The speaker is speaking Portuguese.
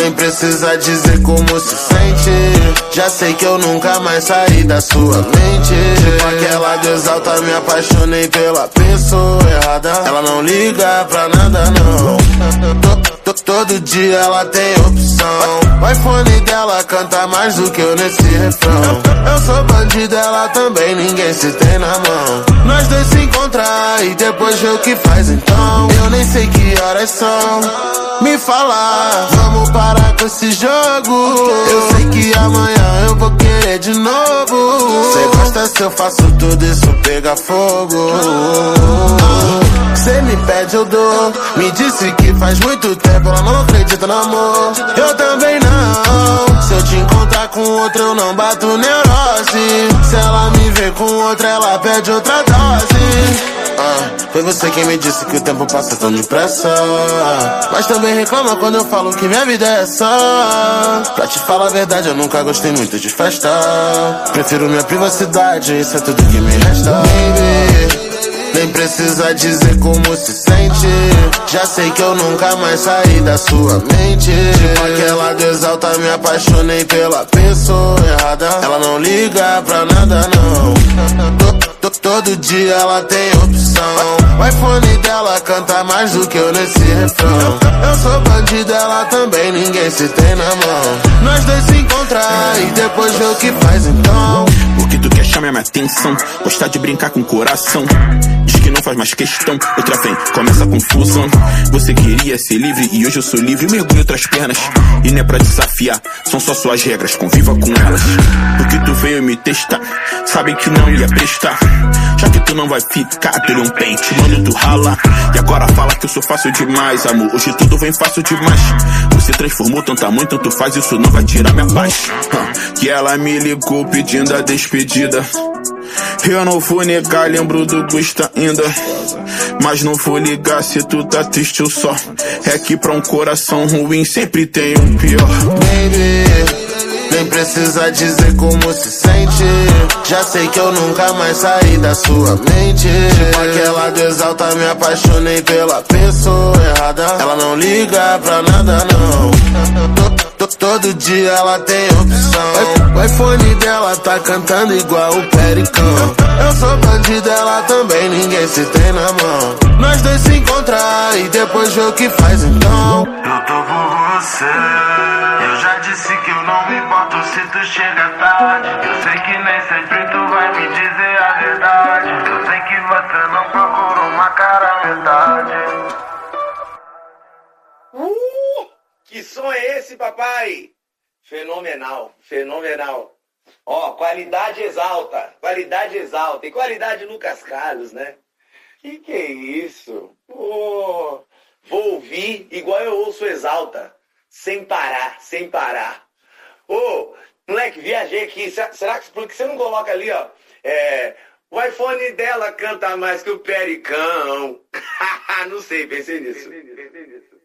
Nem precisa dizer como se sente. Já sei que eu nunca mais saí da sua mente. Tipo aquela Deus alta, me apaixonei pela pessoa errada. Ela não liga pra nada não. Todo dia ela tem opção. O iPhone dela canta mais do que eu nesse refrão. Eu sou bandido, ela também, ninguém se tem na mão. Nós dois se encontrar e depois ver o que faz então. Eu nem sei que horas são. Me fala, vamos parar com esse jogo. Eu sei que amanhã eu vou querer de novo. Cê gosta se eu faço tudo isso pegar fogo. Cê me pede, eu dou. Me disse que faz muito tempo ela não acredita no amor. Eu também não. Se eu te encontrar com outra eu não bato neurose. Se ela me vê com outra ela pede outra dose. Foi você quem me disse que o tempo passa tão depressa. Mas também reclama quando eu falo que minha vida é essa. Pra te falar a verdade, eu nunca gostei muito de festa. Prefiro minha privacidade, isso é tudo que me resta. Baby, nem precisa dizer como se sente. Já sei que eu nunca mais saí da sua mente. Tipo aquela Deus alta, me apaixonei pela pessoa errada. Ela não liga pra nada não. Todo dia ela tem opção. O iPhone dela canta mais do que eu nesse refrão. Eu sou bandido, ela também, ninguém se tem na mão. Nós dois se encontrar e depois ver o que faz então. O que tu quer chama minha atenção. Gostar de brincar com o coração. Diz que não faz mais questão. Outra vem, começa a confusão. Você queria ser livre e hoje eu sou livre. Mergulho outras pernas e não é pra desafiar. São só suas regras, conviva com elas. Porque tu veio me testar, sabe que não ia prestar. Já que tu não vai ficar, tu um pente, mano, tu rala. E agora fala que eu sou fácil demais, amor. Hoje tudo vem fácil demais. Você transformou tanta mãe, tanto faz, isso não vai tirar minha paz. Que ela me ligou pedindo a despedida. Eu não vou negar, lembro do gosto ainda. Mas não vou ligar se tu tá triste ou só. É que pra um coração ruim sempre tem um pior. Baby, nem precisa dizer como se sente. Já sei que eu nunca mais saí da sua mente. Tipo aquela Deus alta, me apaixonei pela pessoa errada. Ela não liga pra nada não. Todo dia ela tem opção. O iPhone dela tá cantando igual o Pericão. Eu sou bandido, ela também, ninguém se tem na mão. Nós dois se encontrar e depois ver o que faz então. Eu tô por você. Eu já disse que eu não me importo se tu chega tarde. Eu sei que nem sempre tu vai me dizer a verdade. Eu sei que você não procura uma cara à metade. Que som é esse, papai? Fenomenal, fenomenal. Ó, qualidade exalta, qualidade exalta. E qualidade Lucas Carlos, né? Que é isso? Pô, vou ouvir igual eu ouço Exalta. Sem parar, sem parar. Ô, moleque, viajei aqui. Será que por que você não coloca ali, ó? O iPhone dela canta mais que o Pericão. Não sei, pensei nisso.